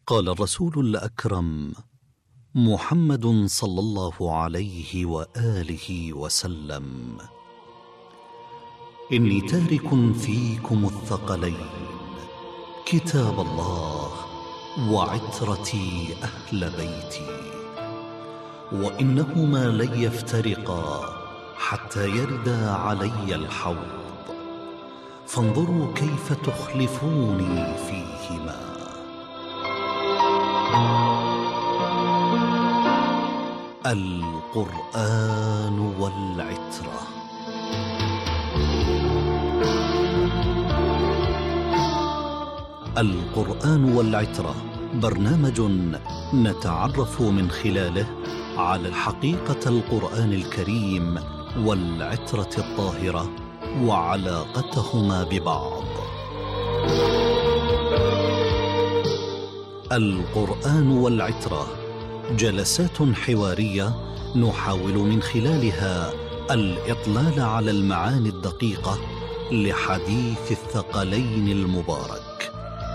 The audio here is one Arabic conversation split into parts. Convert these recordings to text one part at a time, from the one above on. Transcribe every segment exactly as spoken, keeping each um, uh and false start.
قال الرسول الأكرم محمد صلى الله عليه وآله وسلم: إني تارك فيكم الثقلين، كتاب الله وعترتي أهل بيتي، وإنهما لن يفترقا حتى يردا علي الحوض، فانظروا كيف تخلفوني فيهما. القرآن والعترة. القرآن والعترة برنامج نتعرف من خلاله على حقيقة القرآن الكريم والعترة الطاهرة وعلاقتهما ببعض. القرآن والعترة جلسات حوارية نحاول من خلالها الإطلال على المعاني الدقيقة لحديث الثقلين المبارك.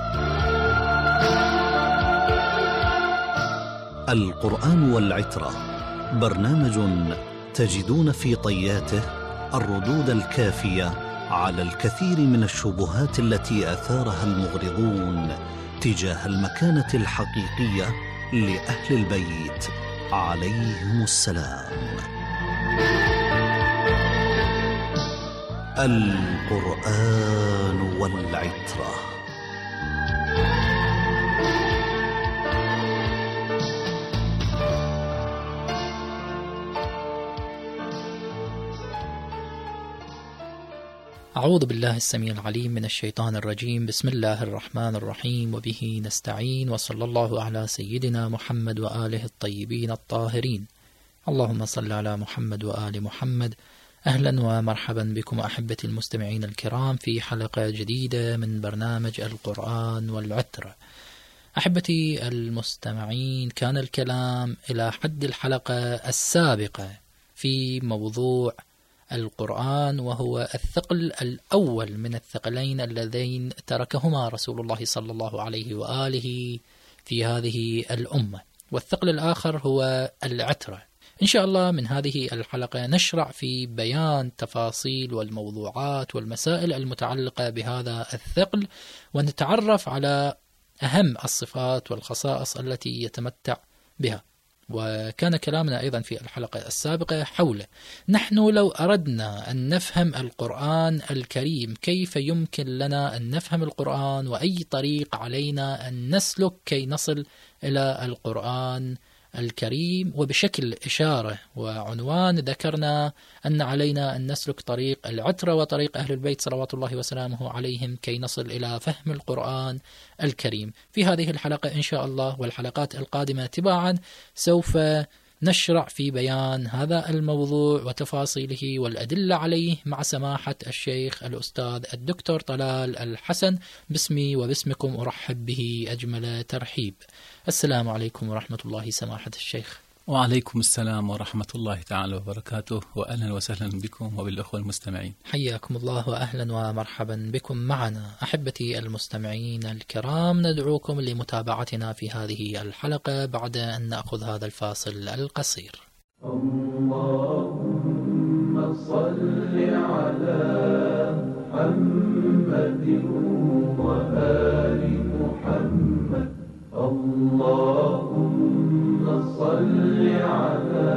القرآن والعترة برنامج تجدون في طياته الردود الكافية على الكثير من الشبهات التي أثارها المغرضون تجاه المكانة الحقيقية لأهل البيت عليهم السلام. القرآن والعترة. أعوذ بالله السميع العليم من الشيطان الرجيم. بسم الله الرحمن الرحيم، وبه نستعين، وصلى الله على سيدنا محمد وآله الطيبين الطاهرين. اللهم صل على محمد وآل محمد. أهلا ومرحبا بكم أحبتي المستمعين الكرام في حلقة جديدة من برنامج القرآن والعترة. أحبتي المستمعين، كان الكلام إلى حد الحلقة السابقة في موضوع القرآن، وهو الثقل الأول من الثقلين اللذين تركهما رسول الله صلى الله عليه وآله في هذه الأمة، والثقل الآخر هو العترة. إن شاء الله من هذه الحلقة نشرع في بيان تفاصيل والموضوعات والمسائل المتعلقة بهذا الثقل، ونتعرف على أهم الصفات والخصائص التي يتمتع بها. وكان كلامنا أيضا في الحلقة السابقة حول نحن لو أردنا أن نفهم القرآن الكريم، كيف يمكن لنا أن نفهم القرآن، وأي طريق علينا أن نسلك كي نصل إلى القرآن الكريم. وبشكل إشارة وعنوان ذكرنا أن علينا أن نسلك طريق العترة وطريق أهل البيت صلوات الله وسلامه عليهم كي نصل إلى فهم القرآن الكريم. في هذه الحلقة إن شاء الله والحلقات القادمة تباعا سوف نشرع في بيان هذا الموضوع وتفاصيله والأدلة عليه مع سماحة الشيخ الأستاذ الدكتور طلال الحسن. باسمي وباسمكم أرحب به أجمل ترحيب. السلام عليكم ورحمة الله سماحة الشيخ. وعليكم السلام ورحمة الله تعالى وبركاته، وأهلا وسهلا بكم وبالأخوة المستمعين. حياكم الله وأهلا ومرحبا بكم معنا. أحبتي المستمعين الكرام، ندعوكم لمتابعتنا في هذه الحلقة بعد أن نأخذ هذا الفاصل القصير. اللهم صل على محمد وآل محمد. اللهم صل على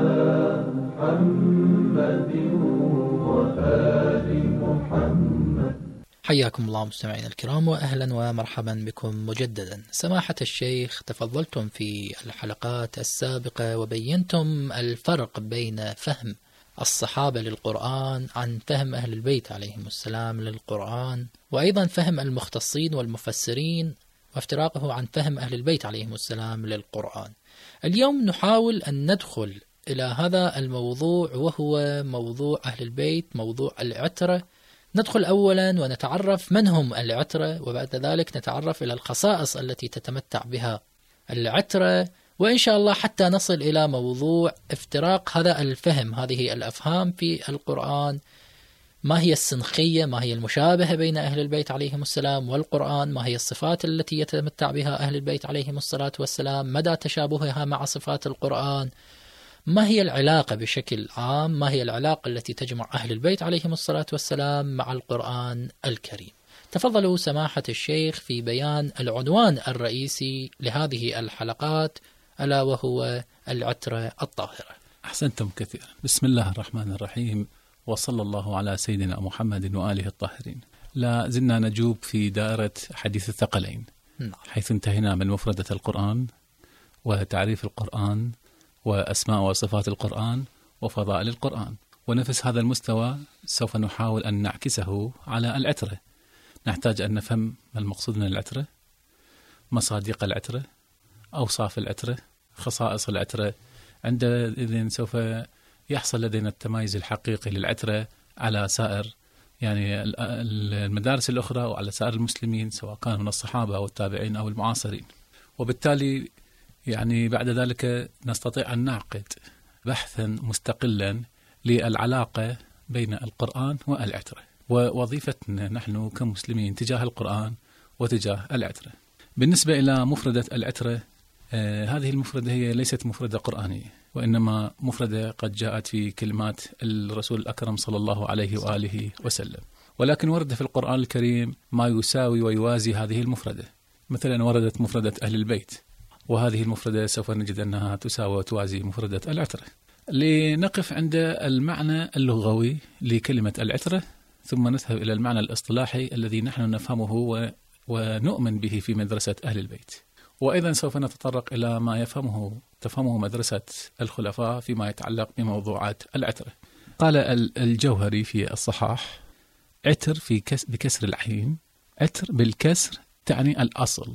محمد وآل محمد. حياكم الله مستمعين الكرام، وأهلا ومرحبا بكم مجددا. سماحة الشيخ، تفضلتم في الحلقات السابقة وبينتم الفرق بين فهم الصحابة للقرآن عن فهم أهل البيت عليهم السلام للقرآن، وأيضا فهم المختصين والمفسرين وافتراقه عن فهم أهل البيت عليهم السلام للقرآن. اليوم نحاول أن ندخل إلى هذا الموضوع، وهو موضوع أهل البيت، موضوع العترة. ندخل أولا ونتعرف من هم العترة، وبعد ذلك نتعرف إلى الخصائص التي تتمتع بها العترة، وإن شاء الله حتى نصل إلى موضوع افتراق هذا الفهم، هذه الأفهام في القرآن، ما هي السنخية، ما هي المشابهة بين أهل البيت عليهم السلام والقرآن، ما هي الصفات التي يتمتع بها أهل البيت عليهم الصلاة والسلام، مدى تشابهها مع صفات القرآن، ما هي العلاقة بشكل عام، ما هي العلاقة التي تجمع أهل البيت عليهم الصلاة والسلام مع القرآن الكريم. تفضلوا سماحة الشيخ في بيان العنوان الرئيسي لهذه الحلقات، ألا وهو العترة الطاهرة. أحسنتم كثيرا. بسم الله الرحمن الرحيم، وصلى الله على سيدنا محمد وآله الطاهرين. لا زلنا نجوب في دائرة حديث الثقلين، حيث انتهينا من مفردة القرآن وتعريف القرآن وأسماء وصفات القرآن وفضائل القرآن، ونفس هذا المستوى سوف نحاول أن نعكسه على العترة. نحتاج أن نفهم ما المقصود من العترة، مصادق العترة، أوصاف العترة، خصائص العترة. عندئذ سوف يحصل لدينا التميز الحقيقي للعترة على سائر يعني المدارس الأخرى وعلى سائر المسلمين، سواء كانوا من الصحابة أو التابعين أو المعاصرين. وبالتالي يعني بعد ذلك نستطيع أن نعقد بحثا مستقلا للعلاقة بين القرآن والعترة، ووظيفتنا نحن كمسلمين تجاه القرآن وتجاه العترة. بالنسبة إلى مفردة العترة، آه هذه المفردة هي ليست مفردة قرآنية، وإنما مفردة قد جاءت في كلمات الرسول الأكرم صلى الله عليه وآله وسلم، ولكن ورد في القرآن الكريم ما يساوي ويوازي هذه المفردة. مثلا وردت مفردة أهل البيت، وهذه المفردة سوف نجد أنها تساوي وتوازي مفردة العترة. لنقف عند المعنى اللغوي لكلمة العترة، ثم نذهب إلى المعنى الاصطلاحي الذي نحن نفهمه و... ونؤمن به في مدرسة أهل البيت، وأيضا سوف نتطرق إلى ما يفهمه تفهمه مدرسة الخلفاء فيما يتعلق بموضوعات العترة. قال الجوهري في الصحاح: عتر في كس... بكسر العين، عتر بالكسر تعني الأصل.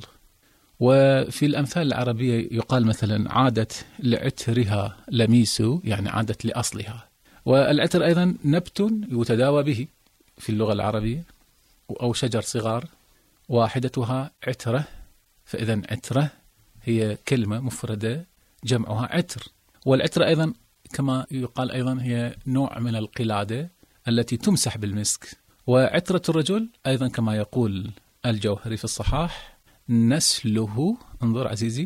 وفي الأمثال العربية يقال مثلا: عادت لعترها لميس، يعني عادت لأصلها. والعتر أيضا نبت يتداوى به في اللغة العربية، أو شجر صغار واحدتها عترة، فإذا عترة هي كلمة مفردة جمعها عتر. والعترة أيضا كما يقال أيضا هي نوع من القلادة التي تمسح بالمسك. وعترة الرجل أيضا كما يقول الجوهري في الصحاح: نسله، انظر عزيزي،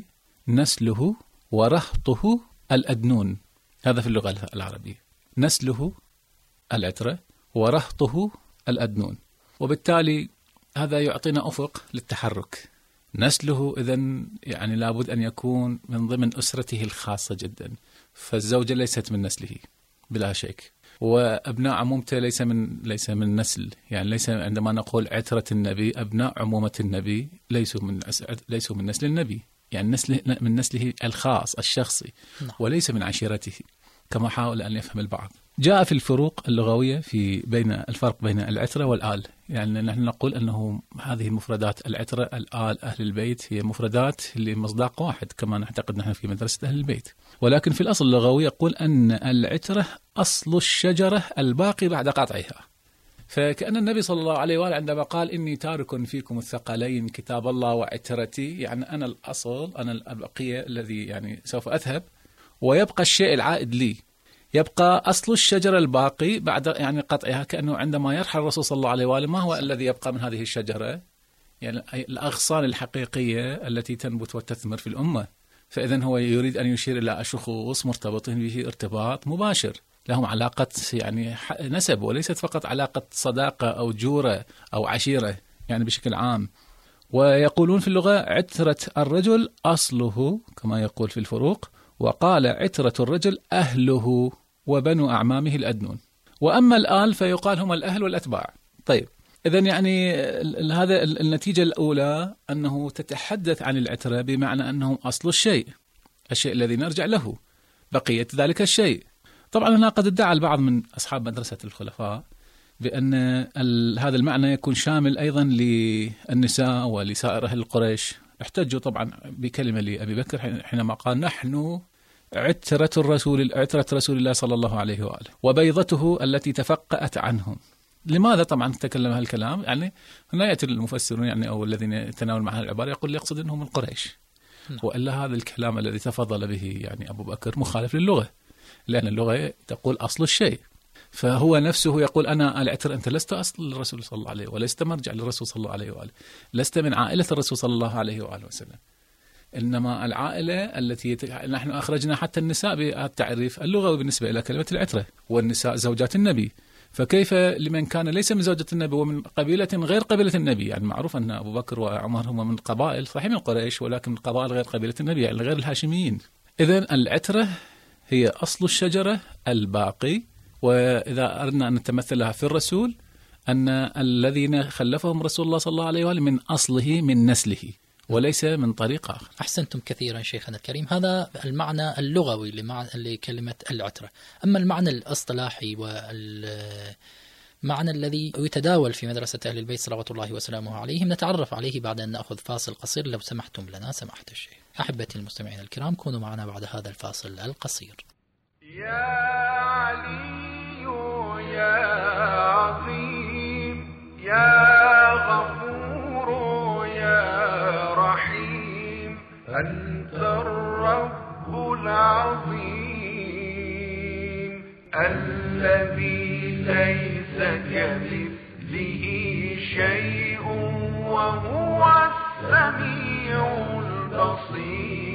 نسله ورهطه الأدنون. هذا في اللغة العربية، نسله العترة ورهطه الأدنون. وبالتالي هذا يعطينا أفق للتحرك. نسله إذن يعني لابد أن يكون من ضمن أسرته الخاصة جدا، فالزوجة ليست من نسله بلا شك، وأبناء عمومته ليس من ليس من نسل، يعني ليس عندما نقول عترة النبي أبناء عمومة النبي ليسوا من ليسوا من نسل النبي، يعني نسل من نسله الخاص الشخصي، وليس من عشيرته كما حاول أن يفهم البعض. جاء في الفروق اللغوية في بين الفرق بين العترة والآل، يعني نحن نقول أنه هذه المفردات العترة، الآل، أهل البيت هي مفردات لمصداق واحد كما نعتقد نحن في مدرسة أهل البيت. ولكن في الأصل اللغوي يقول أن العترة أصل الشجرة الباقي بعد قطعها. فكأن النبي صلى الله عليه وآله عندما قال: إني تارك فيكم الثقلين كتاب الله وعترتي، يعني أنا الأصل، أنا البقية الذي يعني سوف أذهب، ويبقى الشيء العائد لي، يبقى أصل الشجرة الباقي بعد يعني قطعها. كأنه عندما يرحل الرسول صلى الله عليه وآله ما هو الذي يبقى من هذه الشجرة؟ يعني الأغصان الحقيقية التي تنبت وتثمر في الأمة. فإذن هو يريد أن يشير إلى أشخاص مرتبطين به ارتباط مباشر، لهم علاقة يعني نسب، وليست فقط علاقة صداقة أو جورة أو عشيرة يعني بشكل عام. ويقولون في اللغة: عترة الرجل أصله، كما يقول في الفروق، وقال: عترة الرجل أهله وبنو أعمامه الأدنون. وأما الآل فيقال هم الأهل والأتباع. طيب، إذن يعني هذا النتيجة الأولى أنه تتحدث عن العترة بمعنى أنهم أصل الشيء، الشيء الذي نرجع له، بقية ذلك الشيء. طبعا هنا قد ادعى البعض من أصحاب مدرسة الخلفاء بأن هذا المعنى يكون شامل أيضا للنساء ولسائر أهل القريش. احتجوا طبعا بكلمة لأبي بكر حينما قال: نحن عترة الرسول عترة رسول الله صلى الله عليه وآله وبيضته التي تفقأت عنهم. لماذا طبعا تكلم هالكلام؟ يعني هنا يأتي المفسرون يعني أو الذين يتناول مع العبارة يقول يقصد أنهم القريش، وإلا هذا الكلام الذي تفضل به يعني أبو بكر مخالف للغة، لأن اللغة تقول أصل الشيء. فهو نفسه يقول أنا العتر، أنت لست أصل الرسول صلى الله عليه ولست مرجع للرسول صلى الله عليه وآله، لست من عائلة الرسول صلى الله عليه وآله وسلم، إنما العائلة التي يت... نحن أخرجنا حتى النساء بالتعريف اللغوي بالنسبة إلى كلمة العترة، والنساء زوجات النبي، فكيف لمن كان ليس من زوجة النبي ومن قبيلة غير قبيلة النبي؟ يعني معروف أن أبو بكر وعمر هم من قبائل صحيح من قريش، ولكن من قبائل غير قبيلة النبي، يعني غير الهاشميين. إذن العترة هي أصل الشجرة الباقي، وإذا أردنا أن نتمثلها في الرسول أن الذين خلفهم رسول الله صلى الله عليه وآله من أصله من نسله وليس من طريق آخر. أحسنتم كثيرا شيخنا الكريم، هذا المعنى اللغوي لكلمة العترة. أما المعنى الاصطلاحي والمعنى الذي يتداول في مدرسة أهل البيت صلوات الله وسلامه عليهم نتعرف عليه بعد أن نأخذ فاصل قصير لو سمحتم لنا سماحة الشيخ. أحبتي المستمعين الكرام، كونوا معنا بعد هذا الفاصل القصير. يا علي يا عظيم يا غفور يا رحيم، أنت الرب العظيم الذي ليس كمثله شيء وهو السميع البصير.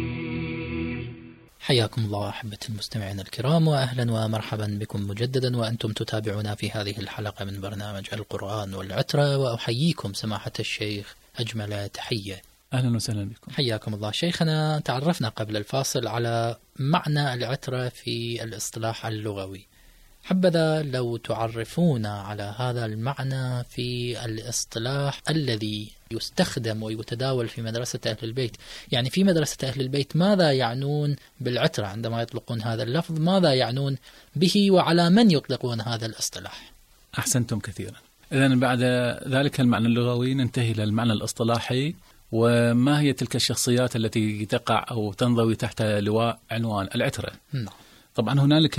حياكم الله أحبتي المستمعين الكرام، وأهلا ومرحبا بكم مجددا وأنتم تتابعونا في هذه الحلقة من برنامج القرآن والعترة، وأحييكم سماحة الشيخ أجمل تحية. أهلا وسهلا بكم. حياكم الله شيخنا. تعرفنا قبل الفاصل على معنى العترة في الاصطلاح اللغوي، حبذا لو تعرفونا على هذا المعنى في الاصطلاح الذي يستخدم ويتداول في مدرسة أهل البيت. يعني في مدرسة أهل البيت ماذا يعنون بالعترة عندما يطلقون هذا اللفظ؟ ماذا يعنون به وعلى من يطلقون هذا الاصطلاح؟ أحسنتم كثيرا. إذن بعد ذلك المعنى اللغوي ننتهي إلى المعنى الاصطلاحي، وما هي تلك الشخصيات التي تقع أو تنضوي تحت لواء عنوان العترة؟ نعم. طبعا هنالك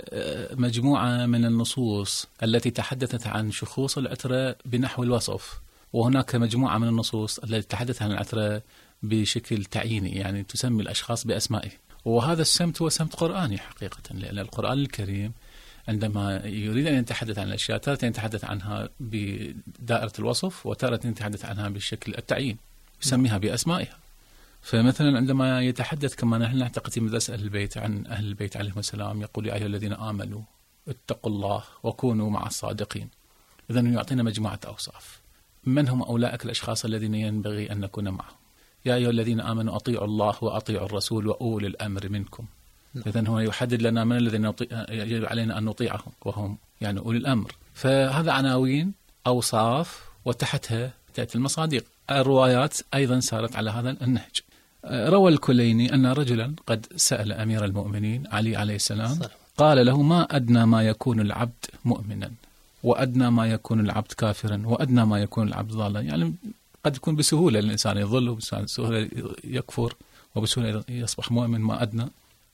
مجموعة من النصوص التي تحدثت عن شخوص العترة بنحو الوصف، وهناك مجموعة من النصوص التي تحدثت عن العترة بشكل تعييني، يعني تسمي الأشخاص بأسمائهم. وهذا السمت هو سمت قرآني حقيقة، لأن القرآن الكريم عندما يريد أن يتحدث عن الأشياء تارة يتحدث عنها بدائرة الوصف، وتارة يتحدث عنها بالشكل التعيين يسميها بأسمائها. فمثلا عندما يتحدث كما نحن نعتقد في مدرسة أهل البيت عن أهل البيت عليهم السلام، يقول يا أيها الذين آمنوا اتقوا الله وكونوا مع الصادقين. إذن يعطينا مجموعة أوصاف، من هم أولئك الأشخاص الذين ينبغي أن نكون معهم؟ يا أيها الذين آمنوا أطيعوا الله وأطيعوا الرسول وأولي الأمر منكم. إذن هو يحدد لنا من الذين يجب علينا أن نطيعهم، وهم يعني أولي الأمر. فهذا عناوين أوصاف وتحتها تأتي المصادق. الروايات أيضا سارت على هذا النهج. روى الكليني أن رجلا قد سأل أمير المؤمنين علي عليه السلام، قال له ما أدنى ما يكون العبد مؤمنا، وأدنى ما يكون العبد كافرا، وأدنى ما يكون العبد ضالا؟ يعني قد يكون بسهولة الإنسان يضل، وبسهولة يكفر، وبسهولة يصبح مؤمن، ما أدنى.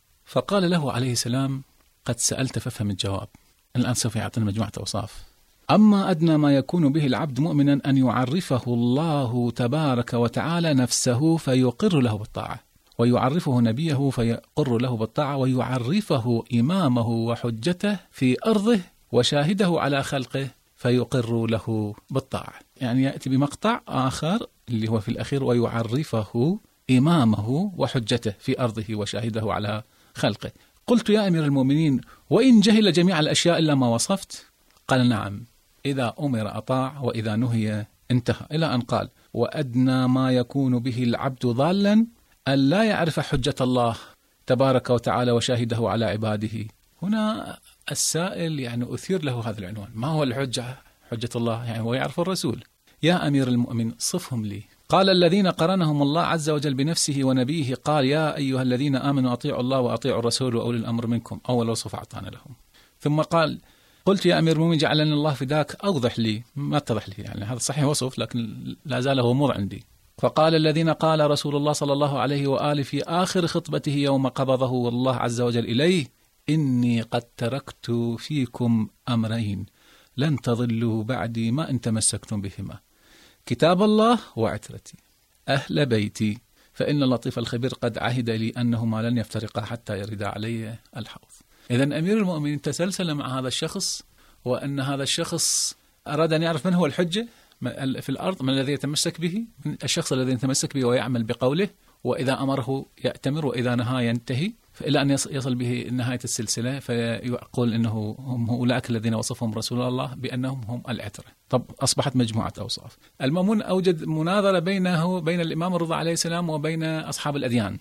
فقال له عليه السلام قد سألت فافهم الجواب. الآن سوف يعطينا مجموعة أوصاف. أما أدنى ما يكون به العبد مؤمنا أن يعرفه الله تبارك وتعالى نفسه فيقر له بالطاعة، ويعرفه نبيه فيقر له بالطاعة، ويعرفه إمامه وحجته في أرضه وشاهده على خلقه فيقر له بالطاعة. يعني يأتي بمقطع آخر اللي هو في الأخير ويعرفه إمامه وحجته في أرضه وشاهده على خلقه. قلت يا أمير المؤمنين وإن جهل جميع الأشياء إلا ما وصفت؟ قال نعم، إذا أمر أطاع وإذا نهي انتهى، إلى أن قال وأدنى ما يكون به العبد ضالا أن لا يعرف حجة الله تبارك وتعالى وشاهده على عباده. هنا السائل يعني أثير له هذا العنوان، ما هو الحجة؟ حجة الله يعني هو يعرف الرسول. يا أمير المؤمن صفهم لي. قال الذين قرنهم الله عز وجل بنفسه ونبيه، قال يا أيها الذين آمنوا أطيعوا الله وأطيعوا الرسول وأولي الأمر منكم، أول وصف أعطانا لهم. ثم قال قلت يا أمير المؤمنين جعلني الله فداك أوضح لي، ما اتضح لي، يعني هذا صحيح وصف لكن لا زال غموض عندي. فقال الذين قال رسول الله صلى الله عليه وآله في آخر خطبته يوم قبضه الله عز وجل إليه إني قد تركت فيكم أمرين لن تضلوا بعدي ما إن تمسكتم بهما، كتاب الله وعترتي أهل بيتي، فإن اللطيف الخبير قد عهد لي أنهما لن يفترقا حتى يرد علي الحوض. إذن أمير المؤمنين تسلسل مع هذا الشخص، وأن هذا الشخص أراد أن يعرف من هو الحجة في الأرض، من الذي يتمسك به، من الشخص الذي يتمسك به ويعمل بقوله، وإذا أمره يأتمر وإذا نهى ينتهي، إلى أن يصل به نهاية السلسلة فيقول إنه هم أولئك الذين وصفهم رسول الله بأنهم هم العترة. طب أصبحت مجموعة أوصاف. المأمون أوجد مناظرة بينه بين الإمام الرضا عليه السلام وبين أصحاب الأديان،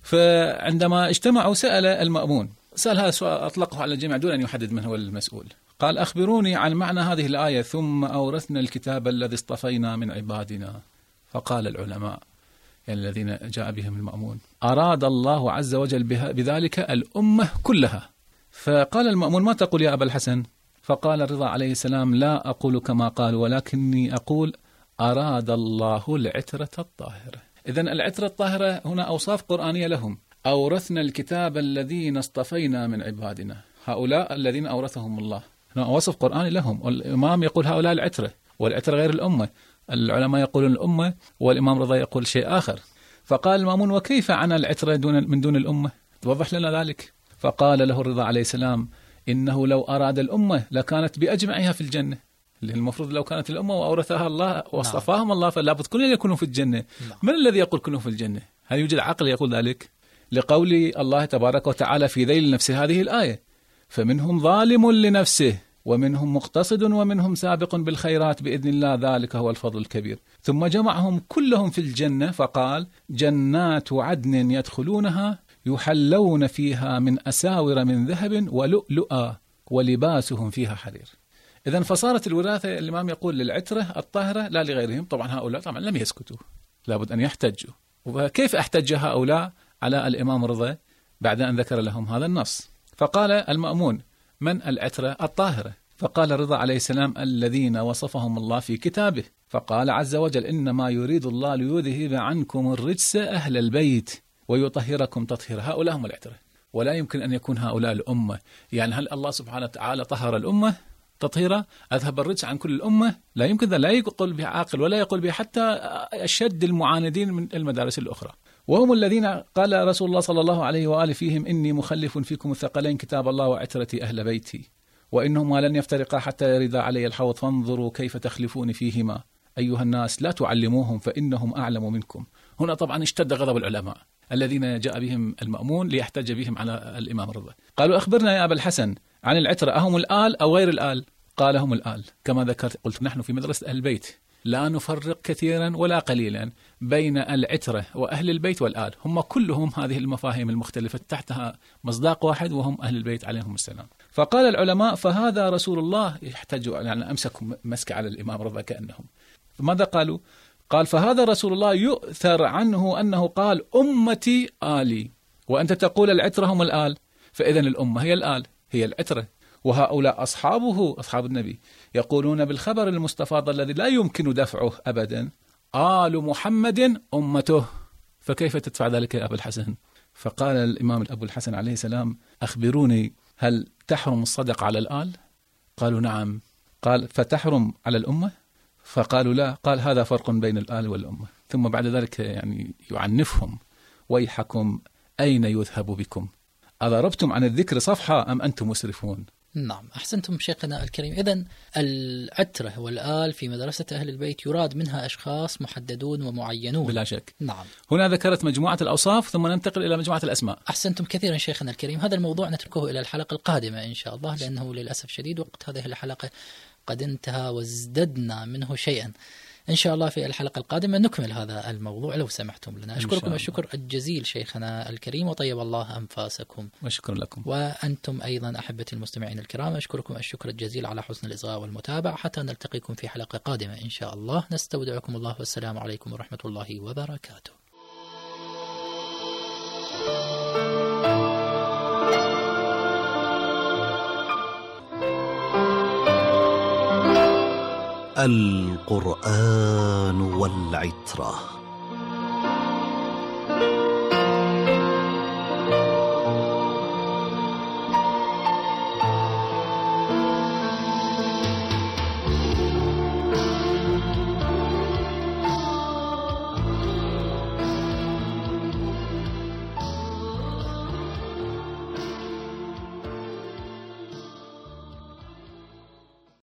فعندما اجتمعوا سأل المأمون، سأل هذا السؤال أطلقه على الجميع دون أن يحدد من هو المسؤول. قال: أخبروني عن معنى هذه الآية ثم أورثنا الكتاب الذي اصطفينا من عبادنا. فقال العلماء يعني الذين جاء بهم المأمون: أراد الله عز وجل بذلك الأمة كلها. فقال المأمون: ما تقول يا أبا الحسن؟ فقال الرضا عليه السلام: لا أقول كما قال، ولكني أقول أراد الله العترة الطاهرة. إذن العترة الطاهرة هنا أوصاف قرآنية لهم. أورثنا الكتاب الذين اصطفينا من عبادنا، هؤلاء الذين أورثهم الله، هنا وصف قرآني لهم. والإمام يقول هؤلاء العترة، والعترة غير الأمة. العلماء يقولون الأمة، والإمام رضا يقول شيء آخر. فقال المأمون: وكيف عن العترة دون من دون الأمة؟ توضح لنا ذلك. فقال له الرضا عليه السلام: إنه لو أراد الأمة لكانت بأجمعها في الجنة. المفروض لو كانت الأمة وأورثها الله واصطفاهم نعم. الله فلا بد كلهم يكونوا في الجنة. نعم. من الذي يقول كلهم في الجنة؟ هل يوجد عقل يقول ذلك؟ لقول الله تبارك وتعالى في ذيل نفس هذه الآية: فمنهم ظالم لنفسه ومنهم مقتصد ومنهم سابق بالخيرات بإذن الله ذلك هو الفضل الكبير. ثم جمعهم كلهم في الجنة فقال: جنات عدن يدخلونها يحلون فيها من أساور من ذهب ولؤلؤا ولباسهم فيها حرير. إذن فصارت الوراثة الإمام يقول للعترة الطاهرة لا لغيرهم. طبعا هؤلاء طبعا لم يسكتوا، لابد أن يحتجوا. وكيف احتج هؤلاء على الإمام رضا بعد أن ذكر لهم هذا النص؟ فقال المأمون: من العترة الطاهرة؟ فقال الرضا عليه السلام: الذين وصفهم الله في كتابه. فقال عز وجل: إنما يريد الله ليذهب عنكم الرجس أهل البيت ويطهركم تطهيرا. هؤلاء هم العترة، ولا يمكن أن يكون هؤلاء الأمة. يعني هل الله سبحانه وتعالى طهر الأمة تطهيرا؟ أذهب الرجس عن كل الأمة؟ لا يمكن ذا، لا يقول به عاقل ولا يقول به حتى أشد المعاندين من المدارس الأخرى. وهم الذين قال رسول الله صلى الله عليه وآله فيهم: إني مخلف فيكم الثقلين كتاب الله وعترتي أهل بيتي وإنهما لن يفترقا حتى يرد علي الحوض فانظروا كيف تخلفون فيهما أيها الناس لا تعلموهم فإنهم أعلم منكم. هنا طبعا اشتد غضب العلماء الذين جاء بهم المأمون ليحتج بهم على الإمام الرضا. قالوا: أخبرنا يا أبا الحسن عن العترة، أهم الآل أو غير الآل؟ قال: هم الآل. كما ذكرت قلت نحن في مدرسة أهل البيت لا نفرق كثيرا ولا قليلا بين العترة وأهل البيت والآل، هم كلهم هذه المفاهيم المختلفة تحتها مصداق واحد وهم أهل البيت عليهم السلام. فقال العلماء: فهذا رسول الله. يحتاجوا يعني أمسكوا مسك على الإمام رضا كأنهم. فماذا قالوا؟ قال: فهذا رسول الله يؤثر عنه أنه قال أمتي آلي، وأنت تقول العترة هم الآل، فإذن الأمة هي الآل هي العترة، وهؤلاء أصحابه أصحاب النبي يقولون بالخبر المستفاض الذي لا يمكن دفعه أبدا: آل محمد أمته. فكيف تدفع ذلك يا أبو الحسن؟ فقال الإمام أبو الحسن عليه السلام: أخبروني، هل تحرم الصدق على الآل؟ قالوا: نعم. قال: فتحرم على الأمة؟ فقالوا: لا. قال: هذا فرق بين الآل والأمة. ثم بعد ذلك يعني يعنفهم: ويحكم أين يذهب بكم؟ أضربتم عن الذكر صفحة أم أنتم مسرفون؟ نعم، أحسنتم شيخنا الكريم. إذن العترة والآل في مدرسة أهل البيت يراد منها أشخاص محددون ومعينون بلا شك. نعم. هنا ذكرت مجموعة الأوصاف ثم ننتقل إلى مجموعة الأسماء. أحسنتم كثيرا شيخنا الكريم. هذا الموضوع نتركه إلى الحلقة القادمة إن شاء الله، لأنه للأسف شديد وقت هذه الحلقة قد انتهى وازددنا منه شيئا. إن شاء الله في الحلقة القادمة نكمل هذا الموضوع لو سمحتم لنا. أشكركم الشكر الجزيل شيخنا الكريم وطيب الله أنفاسكم. وشكرا لكم. وأنتم أيضا أحبتي المستمعين الكرام أشكركم الشكر الجزيل على حسن الإصغاء والمتابعة، حتى نلتقيكم في حلقة قادمة إن شاء الله. نستودعكم الله والسلام عليكم ورحمة الله وبركاته. القرآن والعترة.